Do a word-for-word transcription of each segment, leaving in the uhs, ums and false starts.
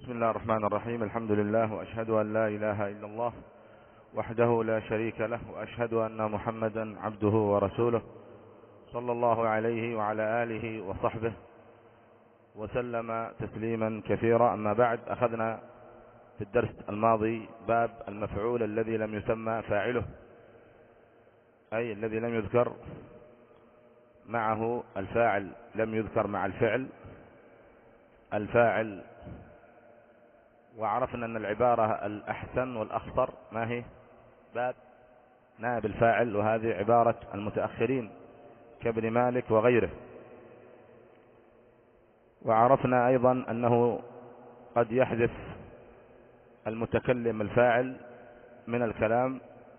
بسم الله الرحمن الرحيم. الحمد لله، وأشهد أن لا إله إلا الله وحده لا شريك له، وأشهد أن محمدا عبده ورسوله صلى الله عليه وعلى آله وصحبه وسلم تسليما كثيرا. أما بعد، أخذنا في الدرس الماضي باب المفعول الذي لم يسمى فاعله، أي الذي لم يذكر معه الفاعل، لم يذكر مع الفعل الفاعل. وعرفنا أن العبارة الأحسن والأخطر ما هي؟ باب نائب الفاعل، وهذه عبارة المتأخرين كابن مالك وغيره. وعرفنا أيضا أنه قد يحذف المتكلم الفاعل من الكلام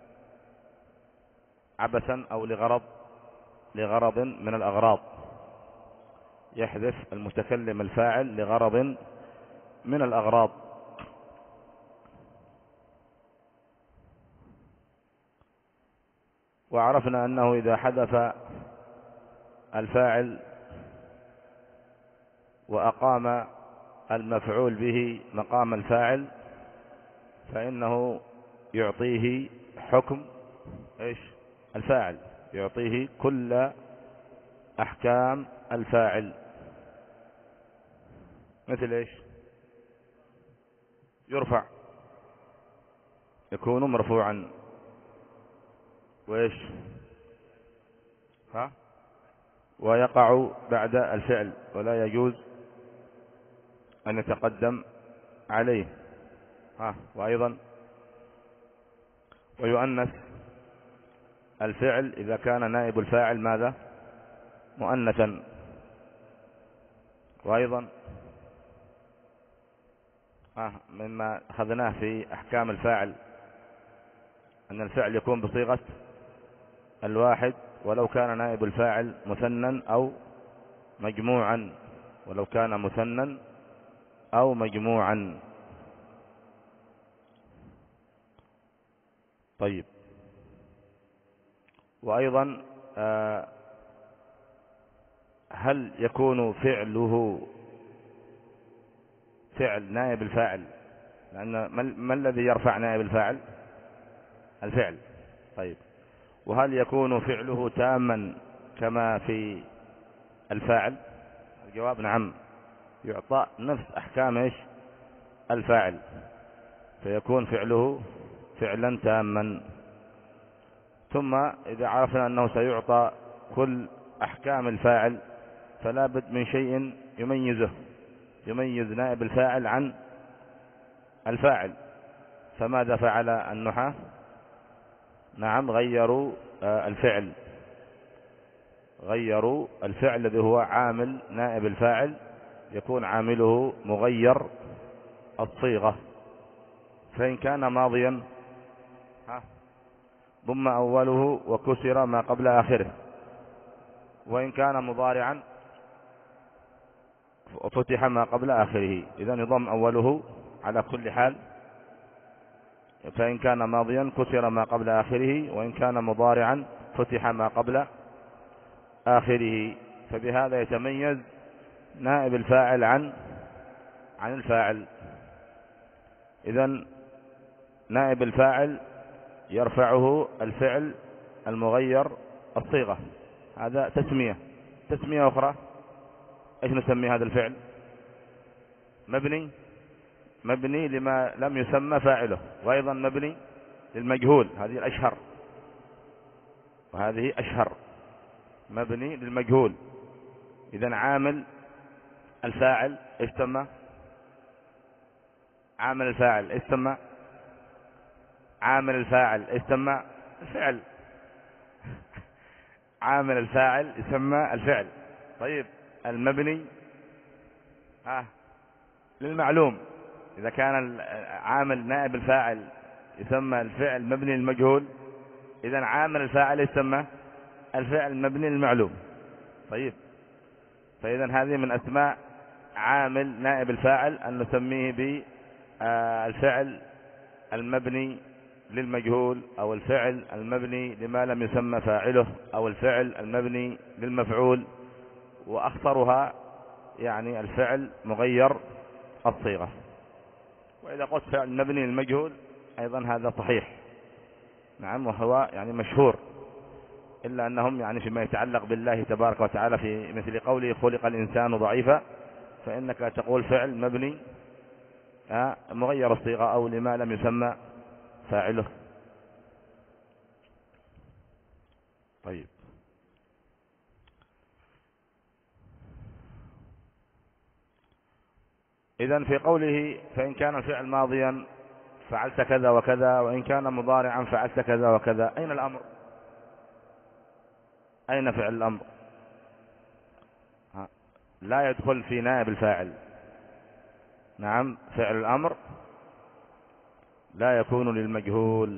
عبثا أو لغرض لغرض من الأغراض، يحذف المتكلم الفاعل لغرض من الأغراض. وعرفنا أنه إذا حذف الفاعل وأقام المفعول به مقام الفاعل فإنه يعطيه حكم إيش؟ الفاعل، يعطيه كل أحكام الفاعل. مثل إيش؟ يرفع، يكون مرفوعا، وإيش؟ ها؟ ويقع بعد الفعل ولا يجوز أن يتقدم عليه. ها؟ وأيضا ويؤنث الفعل إذا كان نائب الفاعل ماذا؟ مؤنثا. وأيضا ها مما أخذناه في أحكام الفاعل أن الفعل يكون بصيغة الواحد ولو كان نائب الفاعل مثنى أو مجموعا، ولو كان مثنى أو مجموعا. طيب، وأيضا آه هل يكون فعله فعل نائب الفاعل؟ لأن ما الذي يرفع نائب الفاعل؟ الفعل. طيب، وهل يكون فعله تاما كما في الفاعل؟ الجواب نعم، يعطى نفس أحكام إيش؟ الفاعل، فيكون فعله فعلا تاما. ثم إذا عرفنا أنه سيعطى كل أحكام الفاعل فلا بد من شيء يميزه، يميز نائب الفاعل عن الفاعل. فماذا فعل النحاة؟ نعم، غيروا الفعل، غيروا الفعل الذي هو عامل نائب الفاعل، يكون عامله مغير الصيغة. فإن كان ماضيا ضم أوله وكسر ما قبل آخره، وإن كان مضارعا فتح ما قبل آخره. إذن يضم أوله على كل حال. فإن كان ماضيا كسر ما قبل آخره، وإن كان مضارعا فتح ما قبل آخره. فبهذا يتميز نائب الفاعل عن عن الفاعل. إذن نائب الفاعل يرفعه الفعل المغير الصيغة. هذا تسمية. تسمية أخرى إيش نسمي هذا الفعل؟ مبني مبني لما لم يسمى فاعله، وأيضا مبني للمجهول. هذه الأشهر، وهذه أشهر. مبني للمجهول. إذن عامل الفاعل إيش سمى؟ عامل الفاعل إيش سمى؟ عامل الفاعل إيش سمى؟ الفعل. عامل الفاعل يسمى الفعل. طيب، المبني ها للمعلوم. إذا كان عامل نائب الفاعل يسمى الفعل مبني للمجهول، إذن عامل الفاعل يسمى الفعل مبني للمعلوم. طيب، فإذن هذه من أسماء عامل نائب الفاعل أن نسميه بالفعل المبني للمجهول، أو الفعل المبني لما لم يسمى فاعله، أو الفعل المبني للمفعول. وأخطرها يعني الفعل مغير الصيغة. وإذا قلت فعل مبني للمجهول أيضا هذا صحيح، نعم، وهو يعني مشهور، إلا أنهم يعني فيما يتعلق بالله تبارك وتعالى في مثل قوله خلق الإنسان ضعيفا، فإنك تقول فعل مبني مغير الصيغة أو لما لم يسمى فاعله. طيب، إذن في قوله فإن كان الفعل ماضيا فعلت كذا وكذا، وإن كان مضارعا فعلت كذا وكذا، أين الأمر؟ أين فعل الأمر؟ لا يدخل في نائب الفاعل. نعم، فعل الأمر لا يكون للمجهول،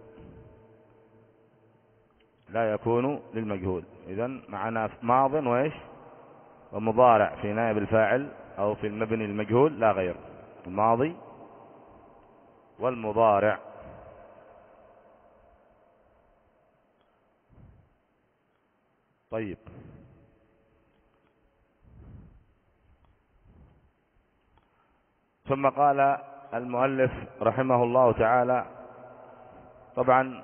لا يكون للمجهول. إذن معنا ماض وإيش ومضارع في نائب الفاعل أو في المبني المجهول لا غير، الماضي والمضارع. طيب، ثم قال المؤلف رحمه الله تعالى، طبعا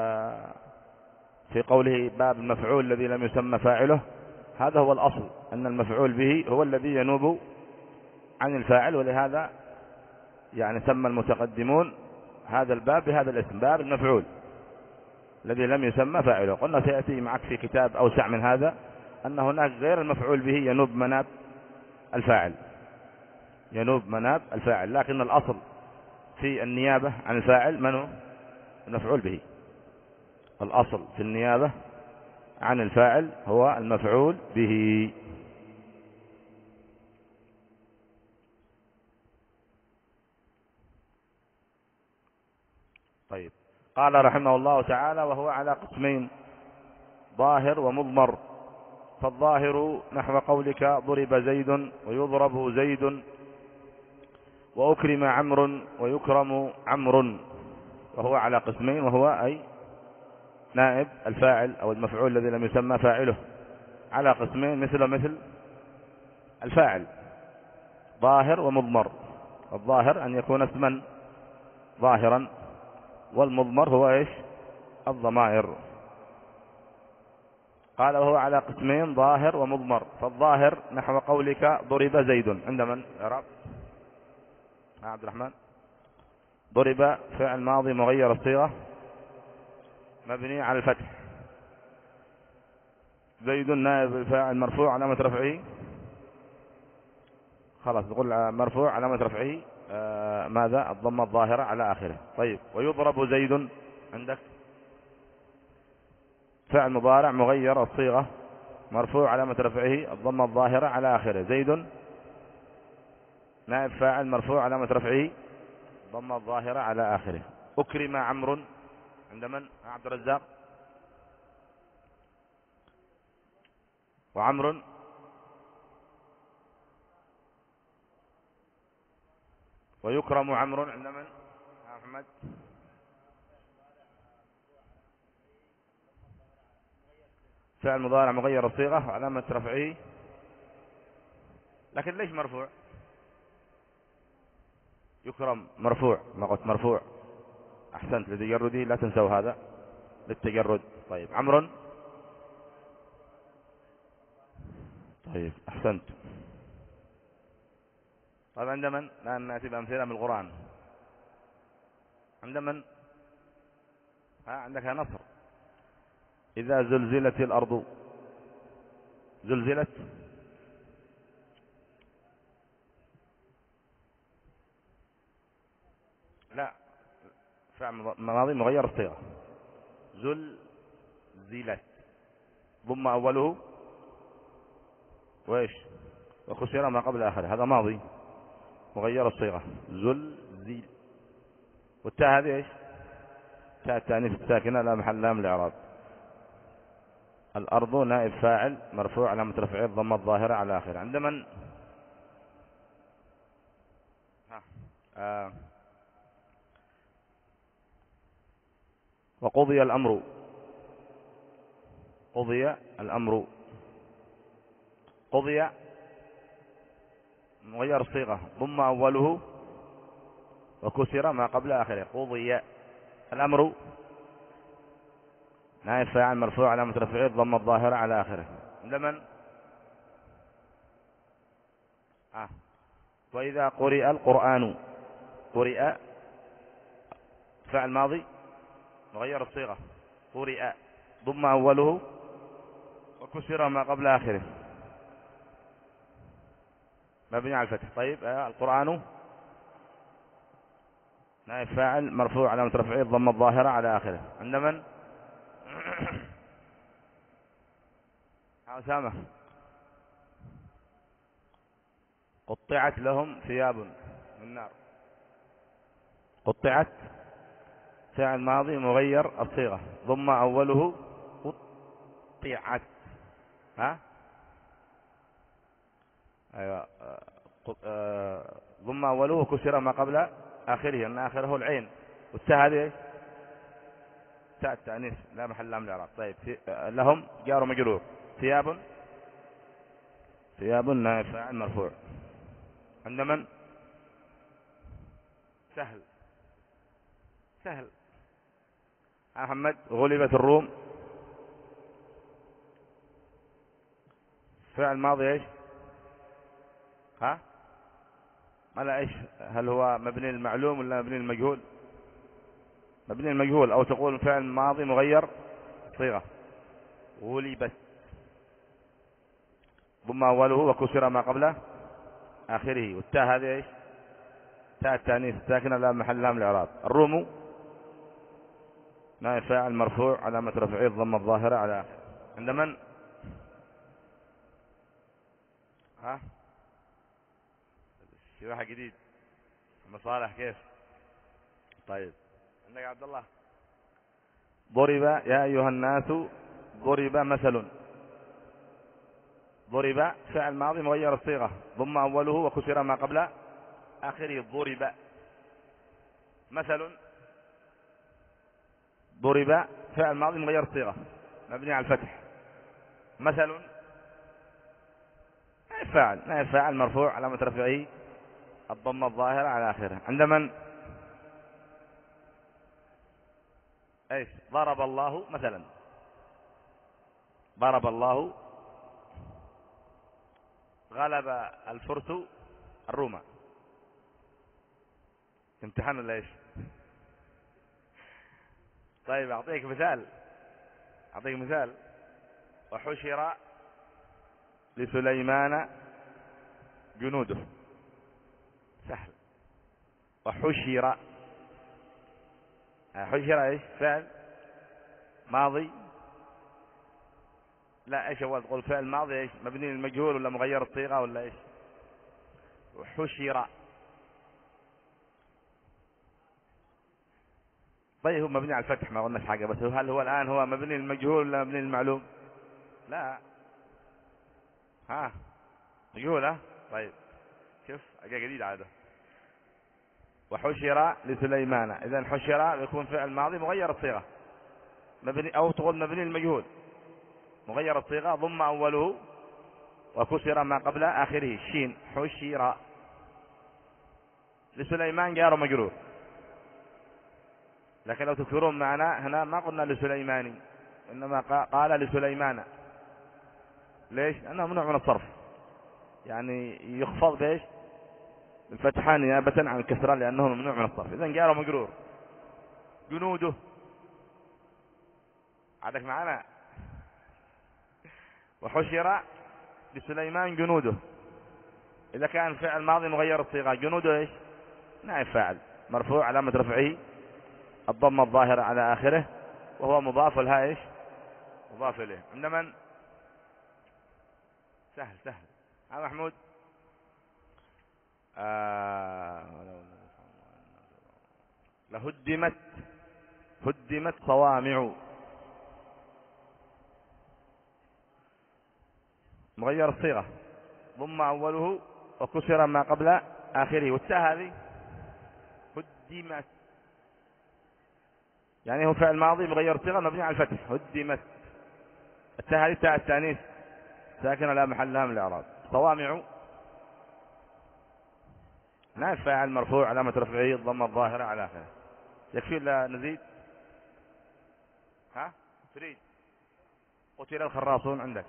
في قوله باب المفعول الذي لم يسمى فاعله، هذا هو الأصل أن المفعول به هو الذي ينوب عن الفاعل، ولهذا يعني سمى المتقدمون هذا الباب بهذا الاسم، باب المفعول الذي لم يسمى فاعله. قلنا سيأتي معك في كتاب أوسع من هذا أن هناك غير المفعول به ينوب مناب الفاعل، ينوب مناب الفاعل، لكن الأصل في النيابة عن الفاعل من هو؟ المفعول به. الأصل في النيابة عن الفاعل هو المفعول به. طيب، قال رحمه الله تعالى وهو على قسمين، ظاهر ومضمر. فالظاهر نحو قولك ضرب زيد ويضرب زيد وأكرم عمرو ويكرم عمرو، وهو على قسمين، وهو أي نائب الفاعل أو المفعول الذي لم يسمى فاعله على قسمين مثل مثل الفاعل، ظاهر ومضمر. الظاهر أن يكون اسما ظاهرا، والمضمر هو إيش؟ الضمائر. قال وهو على قسمين ظاهر ومضمر. فالظاهر نحو قولك ضرب زيد، عند من إعراب؟ عبد الرحمن. ضرب فعل ماضي مغير الصيغة مبني على الفتح، زيد نائب الفاعل مرفوع علامة رفعه، خلاص نقول مرفوع علامة رفعه آه ماذا؟ الضمة الظاهرة على آخره. طيب، ويضرب زيد عندك فعل مضارع مغير الصيغة مرفوع علامة رفعه الضمة الظاهرة على آخره، زيد نائب فاعل مرفوع علامة رفعه الضمة الظاهرة على آخره. أكرم عمرو عند من؟ عبد الرزاق. وعمرو ويكرم عمرو عند من؟ محمد. فعل مضارع مغير الصيغة علامة رفعه، لكن ليش مرفوع؟ يكرم مرفوع، ما قلت مرفوع، أحسنت، لتجرده لا تنسوا هذا للتجرد. طيب، عمرو. طيب، أحسنت. طيب، عند من؟ الآن نأتي بأمثلة من القرآن. عند من؟ ها، عندك نصر. إذا زلزلت الأرض، زلزلت لا، فعل ماضي مغير الصيغة، زلزلت ضم أوله وإيش وكسر ما قبل آخره، هذا ماضي مغير الصيغة زلزل. والتاء هذه إيش؟ تاء التانيث الساكنة لا محل لها من الإعراب. الأرض نائب فاعل مرفوع علامة رفعه الضمة الظاهرة على آخره. عند من؟ ها. آه. وقضي الأمر، قضي الأمر، قضي مغير الصيغة ضم أوله وكسر ما قبل آخره. قضي. الأمر نائب فاعل مرفوع علامة رفعه الضمة الظاهرة على آخره. لمن آه. وإذا قرئ القرآن. قرئ فعل ماضي مغير الصيغة. قرئ ضم أوله وكسر ما قبل آخره مبني على الفتح. طيب آه. القرآن نائب فاعل مرفوع علامة رفعه الضمة الظاهرة على آخره. عند من؟ أسامة. قطعت لهم ثياب من نار. قطعت فعل ماضي مغير الصيغة ضم أوله قطعت. ها أيوة. ضم أوله وكسر ما قبل آخره أن آخره العين. والتاء هذه تاء التأنيث لا محل لها من الإعراب. طيب لهم جار مجرور. ثياب ثياب نائب فاعل مرفوع. عند من؟ سهل سهل. محمد. غلبت الروم فعل ماضي ايش؟ ها ما لا ايش؟ هل هو مبني المعلوم ولا مبني المجهول؟ مبني المجهول. او تقول فعل ماضي مغير صيغة. غلبت ضم أوله وكسر ما قبله آخره. والتاء هذه ايش؟ تاء التأنيث ساكنة لا محل لها من الإعراب. الروم نائب فاعل مرفوع علامة رفعه الضمة الظاهرة على آخره. عند من؟ ها في واحد جديد مصالح كيف؟ طيب عندك عبد الله. ضرب يا أيها الناس ضرب مثل. ضرب فعل ماضي مغير الصيغة ضم أوله وكسر ما قبل آخره. ضرب مثل. ضرب فعل ماضي مغير الصيغة مبني على الفتح. مثل نائب فاعل نائب فاعل مرفوع علامة رفعه الضمة الظاهرة على آخره. عند من؟ ايش؟ ضرب الله مثلا. ضرب الله. غلب الفرس الروم. امتحان ولا ايش؟ طيب اعطيك مثال اعطيك مثال. وحشر لسليمان جنوده. سهل. وحشر. حشر ايش؟ فعل ماضي. لا ايش هو؟ تقول فعل ماضي ايش؟ مبني للمجهول ولا مغير الصيغة ولا ايش؟ وحشر. طيب هو مبني على الفتح ما قلناش حاجة. بس هل هو الآن هو مبني للمجهول ولا مبني للمعلوم؟ لا. ها مجهول. ها طيب شوف حاجة جديدة عادة. وحشر لسليمان. إذا حشر يكون فعل ماضي مغير الصيغة مبني. أو تقول مبني للمجهول مغير الصيغة ضم أوله وكسر ما قبل آخره. شين. حشر لسليمان جار مجرور. لكن لو تذكرون معنا هنا ما قلنا لسليماني إنما قال لسليمان. ليش؟ لأنه ممنوع من الصرف يعني يخفض بإيش؟ بالفتحان نيابة عن الكسرة لأنه ممنوع من الصرف. إذن جار مجرور. جنوده. عندك معنا. وحشر لسليمان جنوده. إذا كان فعل ماضي مغير الصيغة جنوده إيش؟ نائب فاعل مرفوع علامة رفعه الضمة الظاهرة على آخره وهو مضاف لها إيش؟ مضاف إليه. عند من؟ سهل سهل. ها محمود. آه... لهدمت. هدمت صوامع. مغير الصيغة ضم أوله وكسر ما قبل آخره. والتاء هذه هدمت يعني هو فعل ماضي مغير الصيغة مبني على الفتح. هدمت. التاء هذه تاء التأنيث ساكنة لا محل لها من الإعراب. صوامع نائب فاعل مرفوع علامة رفعه الضمة الظاهرة على آخره. يكفي ولا نزيد؟ ها تريد؟ قتل الخراصون عندك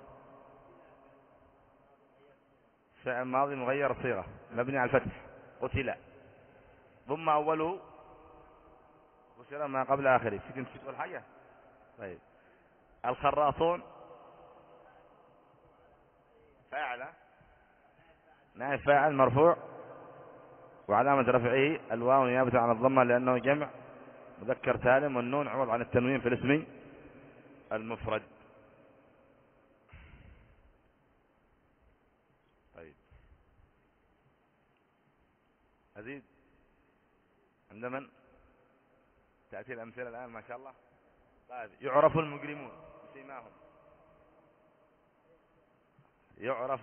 فعل ماضي مغير الصيغة مبني على الفتح. قتل ضم أوله وسر ما قبل آخره. فيك نسيت تقول حاجة؟ طيب الخراصون فاعل نائب فاعل مرفوع وعلامة رفعه الواو نيابة عن الضمة لأنه جمع مذكر سالم والنون عوض عن التنوين في الاسم المفرد. طيب أزيد عند من؟ تأتي الأمثلة الآن ما شاء الله. طيب يعرف المجرمون بسيماهم. يعرف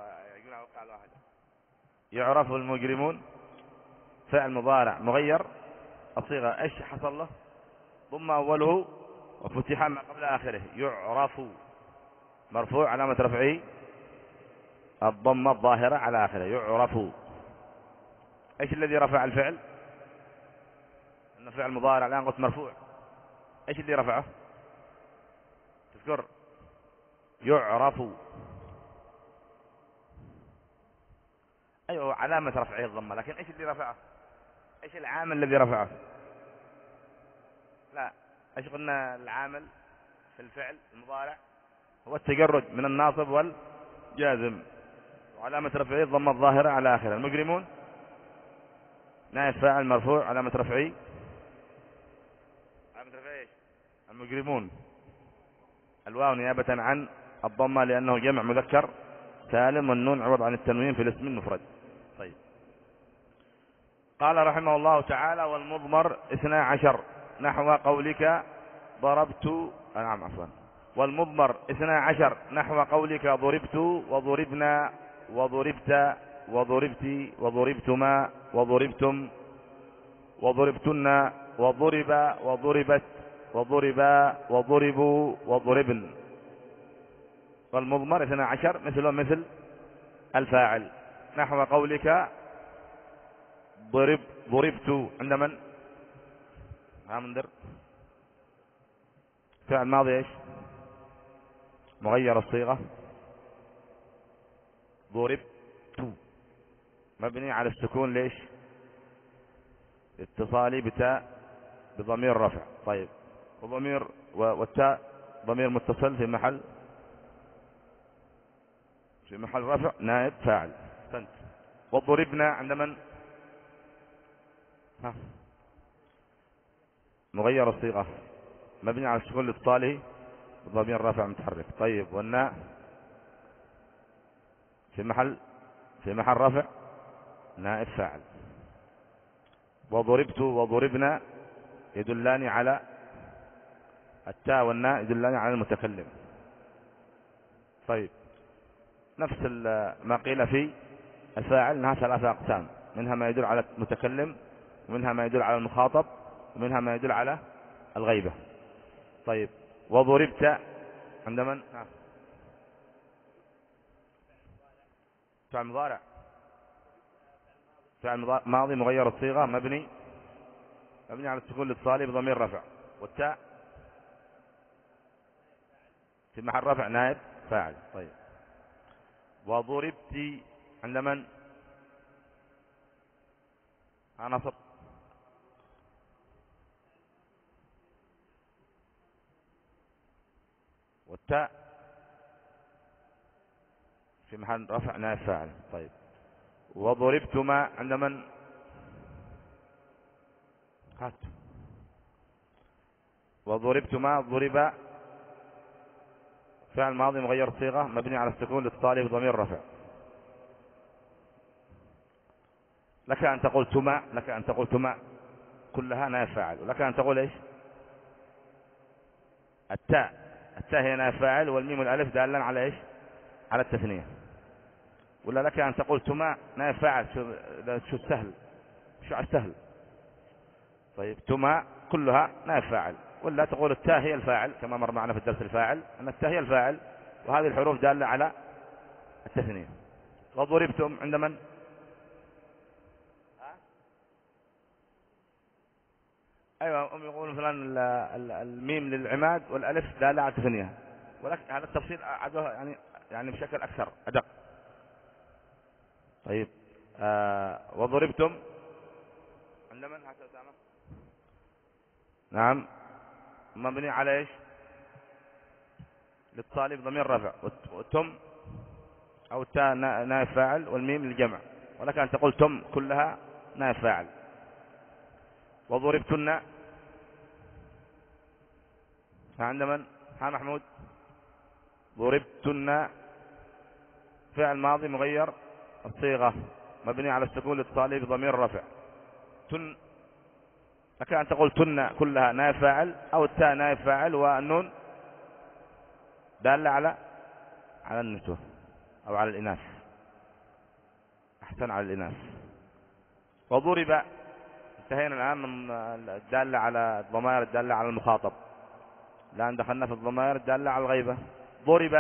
يعرف المجرمون فعل مضارع مغير الصيغة ايش حصل له؟ ضم أوله وفتح ما قبل آخره. يعرف مرفوع علامة رفعه الضمة الظاهرة على آخره. يعرف ايش الذي رفع الفعل؟ انه فعل مضارع الآن قلت مرفوع. ايش اللي رفعه؟ تذكر؟ يعرف ايوه علامة رفعه الضمة لكن ايش اللي رفعه؟ ايش العامل الذي رفعه؟ لا ايش قلنا العامل في الفعل المضارع؟ هو التجرد من الناصب والجازم وعلامة رفعه الضمة الظاهرة على آخره. المجرمون نائب فاعل مرفوع علامة رفعه علامة رفعه ايش؟ المجرمون الواو نيابة عن الضمة لأنه جمع مذكر سالم والنون عوض عن التنوين في الاسم المفرد. طيب قال رحمه الله تعالى والمضمر اثنا عشر نحو قولك ضربت نعم عفوا والمضمر اثنا عشر نحو قولك ضربت وضربنا وضربت وضربت وضربتما وضربتم وضربتن وضرب وضربت وضربا وضربوا وضربن. والمضمر اثنا عشر مثل مثل الفاعل نحو قولك ضرب ضربت عند من؟ ها منذر فعل ماضي ايش؟ مغير الصيغة ضربت مبني على السكون ليش؟ اتصالي بتاء بضمير رفع. طيب وضمير والتاء ضمير متصل في محل في محل رفع نائب فاعل. سنت وضربنا عند من؟ ها مغير الصيغة مبني على السكون الاتصالي بضمير رفع متحرك. طيب والناء في محل في محل رفع نائب فاعل. وضربت وضربنا يدلان على التاء والناء يدلان على المتكلم. طيب نفس ما قيل في الفاعل انها ثلاثة اقسام منها ما يدل على المتكلم ومنها ما يدل على المخاطب ومنها ما يدل على الغيبة. طيب وضربت عند من؟ فعل مضارع فعل ماضي مغير الصيغة مبني مبني على السكون الاتصالي بضمير رفع والتاء في محل رفع نائب فاعل. طيب وضربت عند من؟ نصب والتاء في محل رفع نائب فاعل. طيب وضربتما عند من؟ هات وضربتما ضرب فعل ماضي مغير صيغة مبني على السكون الاتصالي بضمير رفع. لك أن تقول تما لك أن تقول تما كلها نائب فاعل ولك أن تقول إيش؟ التاء التاء هي نائب فاعل والميم والألف دالا على إيش؟ على التثنية. ولا لك أن تقول تما نائب فاعل شو, شو السهل شو على السهل. طيب تما كلها نائب فاعل ولا تقول التاء هي الفاعل كما مر معنا في الدرس الفاعل أن التاء هي الفاعل وهذه الحروف دالة على التثنية. وضربتم عند من؟ أيوة، هم يقولون فلان الميم للعماد والألف دالة على التثنية، ولكن هذا التفصيل عدوه يعني يعني بشكل أكثر أدق. طيب آه وضربتم عند من هذا أسامة؟ نعم، مبني على إيش؟ للطالب ضمير رفع، وتم أو التاء نائب فاعل، والميم للجمع، ولك أن تقول تم كلها نائب فاعل. وضربتن عند من؟ ها محمود. ضربتن فعل ماضي مغير الصيغة مبني على السكون للطالب ضمير رفع. تن لك أن تقول تن كلها نائب فاعل، أو التاء نائب فاعل، والنون دالة على على النسوة أو على الإناث، أحسن، على الإناث. وضرب انتهينا الآن من الدالة على الضمائر الدالة على المخاطب، الآن دخلنا في الضمائر الدالة على الغيبة. ضرب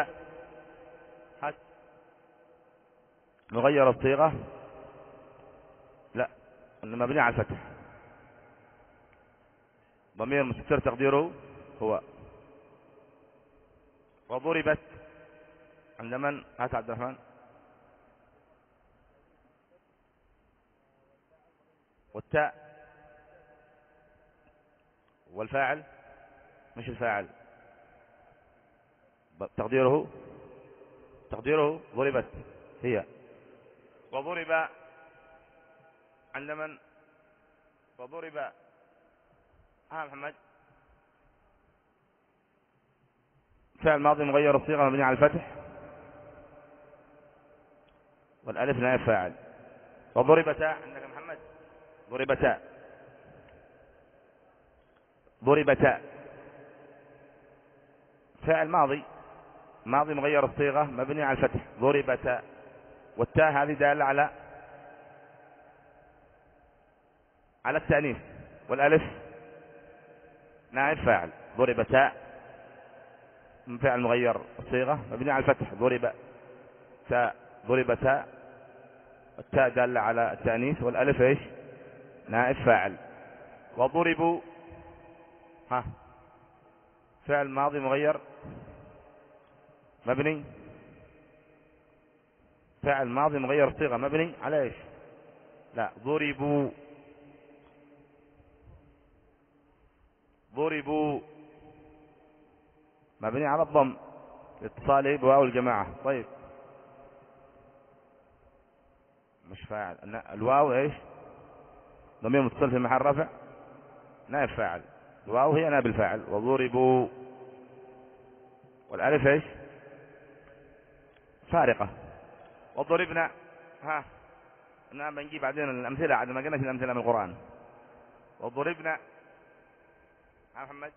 نغير الصيغة، لا مبني على الفتح، ضمير مستتر تقديره هو. وضربت عند من؟ هات عبد الرحمن. والتاء والفاعل، مش الفاعل، تقديره تقديره ضربت هي. وضرب عند من؟ وضرب ها محمد. فعل ماضي مغير الصيغة مبني على الفتح، والالف نائب فاعل. وضربتا عندك محمد. ضربتا ضربتا فعل ماضي ماضي مغير الصيغة مبني على الفتح، ضربتا، والتاء هذه دالة على على التأنيث، والالف نائب فاعل. ضربتا فعل مغير الصيغة مبني على الفتح، ضرب تاء ضربتا، التاء دالة على التأنيث، والالف ايش؟ نائب فاعل. وضربوا ها فعل ماضي مغير مبني فعل ماضي مغير الصيغة مبني على ايش؟ لا، ضربوا ضربوا مبني على الضم اتصاله بواو الجماعة. طيب مش فاعل، الواو ايش؟ ضمير متصل في محل رفع نائب فاعل، الواو هي نائب الفاعل. وضربوا، والالف ايش؟ فارقة. وضربنا ها نعم، بنجيب بعدين الامثلة عاد ما قلنا الامثلة من القرآن. وضربنا ها محمد.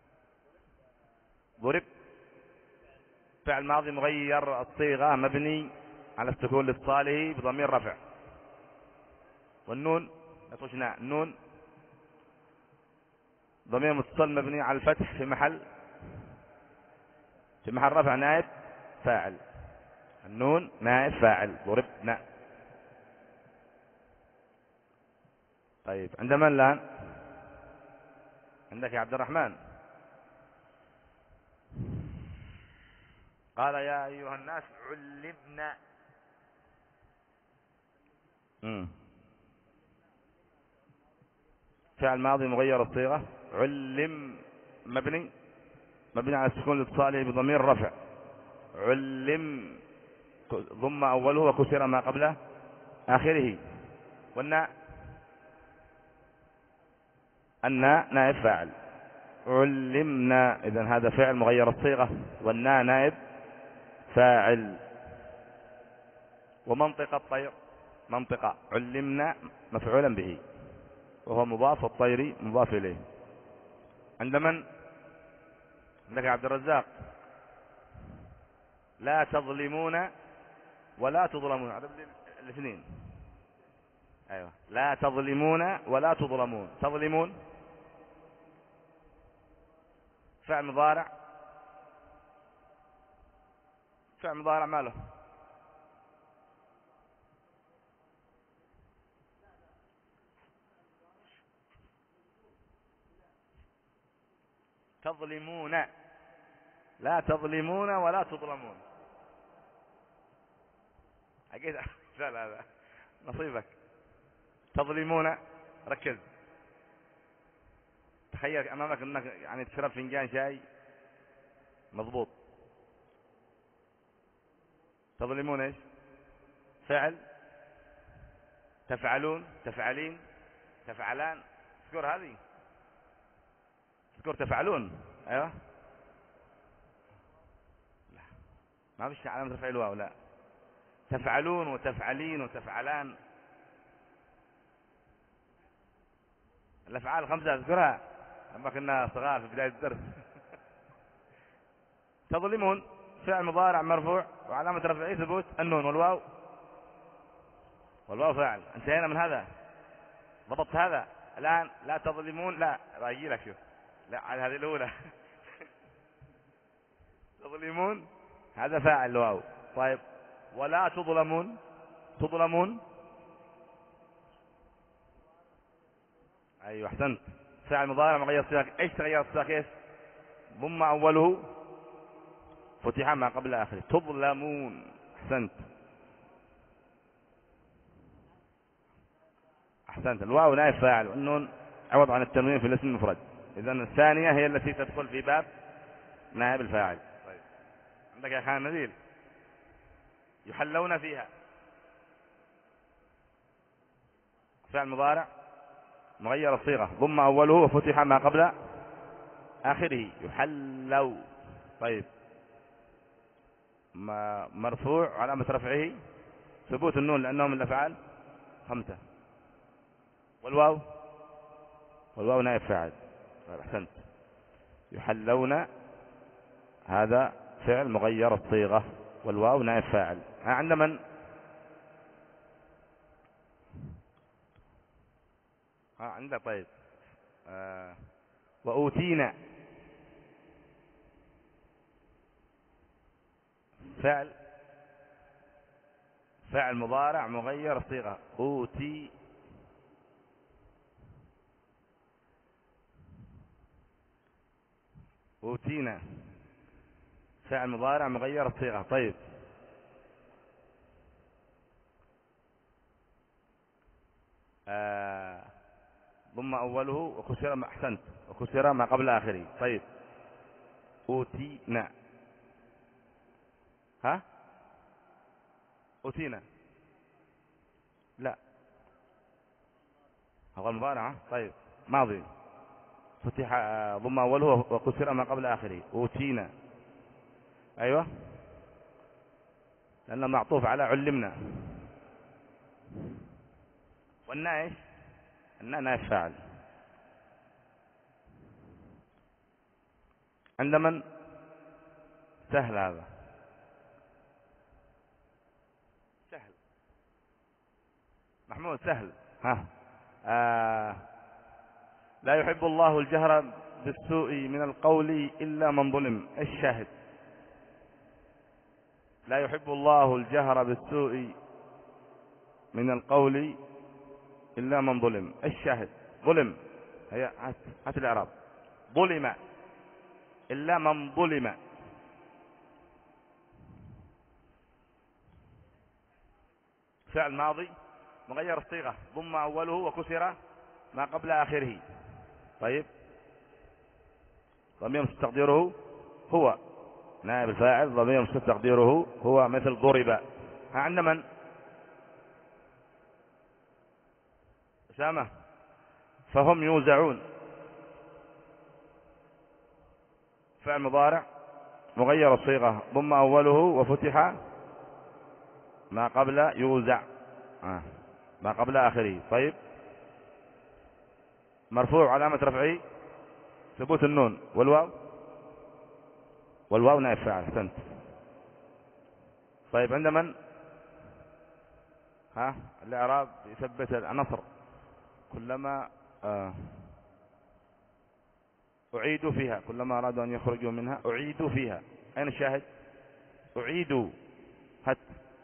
ضرب فعل ماضي مغير الصيغة مبني على السكون لاتصاله بضمير رفع، والنون يطشنا النون ضمير متصل مبني على الفتح في محل في محل رفع نائب فاعل، النون نائب فاعل. ضربنا. طيب عند من الآن؟ عندك يا عبد الرحمن. قال يا أيها الناس علمنا. مم. فعل ماضي مغير الصيغة علم مبني مبني على السكون لاتصاله بضمير رفع. علم ضم أوله وكسر ما قبله آخره. والناء الناء نائب فاعل. علمنا، إذن هذا فعل مغير الصيغة، والناء نائب فاعل. ومنطق الطير منطقة علمنا مفعولا به، وهو مضاف، الطير مضاف إليه. عند من؟ عندك عبد الرزاق. لا تظلمون ولا تظلمون، عدد الاثنين. أيوة، لا تظلمون ولا تظلمون. تظلمون فعل مضارع فعل مضارع ماله؟ تظلمون، لا تظلمون ولا تظلمون. أكيد لا لا لا نصيبك. تظلمون، ركز، تخيل أمامك أنك يعني تشرب فنجان شاي مضبوط. تظلمون إيش؟ فعل، تفعلون، تفعلين، تفعلان. اذكر هذه، اذكر تفعلون. ايوه لا ما فيش علامة تفعيل واو، لا. تفعلون وتفعلين وتفعلان، الافعال الخمسة اذكرها لما كنا صغار في بداية الدرس. تظلمون فعل مضارع مرفوع وعلامة رفعه ثبوت النون والواو، والواو فاعل. انتهينا من هذا، ضبطت هذا الآن. لا تظلمون، لا راجي لك شوف، لا على هذه الأولى. تظلمون هذا فاعل الواو. طيب ولا تظلمون، تظلمون أيوة أحسنت، فاعل مضارع مغير صيغة. إيش تغير الصيغة؟ كيف؟ ضم أوله فتح ما قبل آخره. تظلمون، أحسنت أحسنت. الواو نائب فاعل والنون عوض عن التنوين في الاسم المفرد، إذا الثانية هي التي تدخل في باب نائب الفاعل. طيب عندك يا خان نبيل. يحلون فيها، فعل مضارع مغير الصيغة، ضم أوله وفتح ما قبل آخره. يحلوا. طيب مرفوع علامة رفعه ثبوت النون لأنه من الأفعال خمسة. والواو، والواو نائب فاعل. طيب أحسنت. يحلون هذا فعل مغير الصيغة والواو نائب فاعل. ها عند من؟ ها عندك. طيب آه. وأوتينا فعل، فعل مضارع مغير الصيغة. أوتي، أوتينا فعل مضارع مغير الصيغة. طيب آه. ضم أوله وكسر ما، أحسنت، وكسر ما قبل آخره. طيب أوتينا، ها أوتينا لا هو المضارع. طيب ماضي فتح ضم أوله وكسر ما قبل آخره. أوتينا أيوة لأنه معطوف على علمنا. والنا إيش؟ النا نائب فاعل. عند من؟ سهل هذا، سهل محمود، سهل. ها آه. لا يحب الله الجهر بالسوء من القول إلا من ظلم. الشاهد لا يحب الله الجهر بالسوء من القول إلا من ظلم. الشاهد ظلم، هي هات الإعراب. ظلم إلا من ظلم. فعل ماضي مغير الصيغة، ضم أوله وكسر ما قبل آخره. طيب ضمير مستقدره هو نائب الفاعل، ضمير مستقدره هو مثل ضرب. ها عند من؟ أسامة. فهم يوزعون فعل مضارع مغير الصيغة، ضم أوله وفتح ما قبل يوزع آه. ما قبل آخره. طيب مرفوع علامة رفعه ثبوت النون والواو، والواو نائب فاعل. أحسنت. طيب عند من؟ ها الإعراب يثبت النصر كلما آه. أعيدوا فيها، كلما أرادوا أن يخرجوا منها أعيدوا فيها. أين الشاهد؟ أعيدوا. هت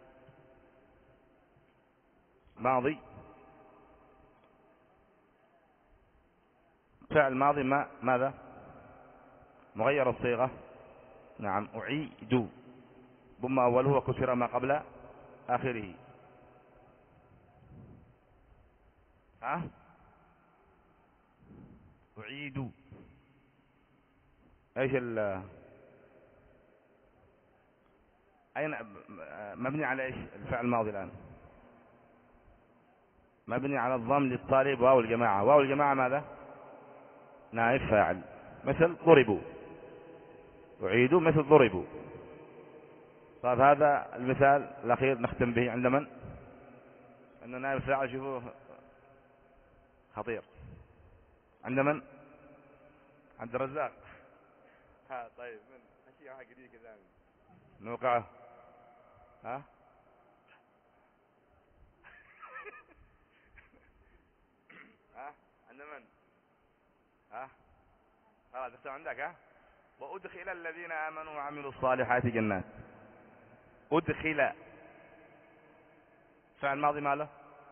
ماضي فعل ماضي ما ماذا؟ مغير الصيغة. نعم أعيد، ضم أوله وكسر ما قبل آخره. ها أعيد ايش ال اين مبني على ايش الفعل الماضي الآن؟ مبني على الضم للطالب واو الجماعة. واو الجماعة ماذا؟ نائب فاعل، مثل ضربوا. أعيدوا مثل ضربوا. طيب هذا المثال الأخير نختم به عند من؟ أن نائب فاعل شوفوه خطير. عند من؟ عبد الرزاق. ها طيب من أشياء واحد جديد كذا نوقعه. ها ها عند من؟ ها خلاص اختم عندك. ها وأدخل الذين آمنوا وعملوا الصالحات جنات. أدخل فعل ماضي ماله؟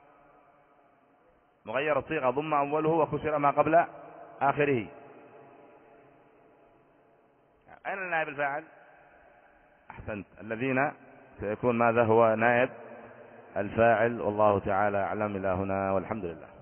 مغير الصيغة، ضم أوله وكسر ما قبل آخره. أين النائب الفاعل؟ أحسنت، الذين سيكون ماذا هو نائب الفاعل. والله تعالى أعلم. إلى هنا والحمد لله.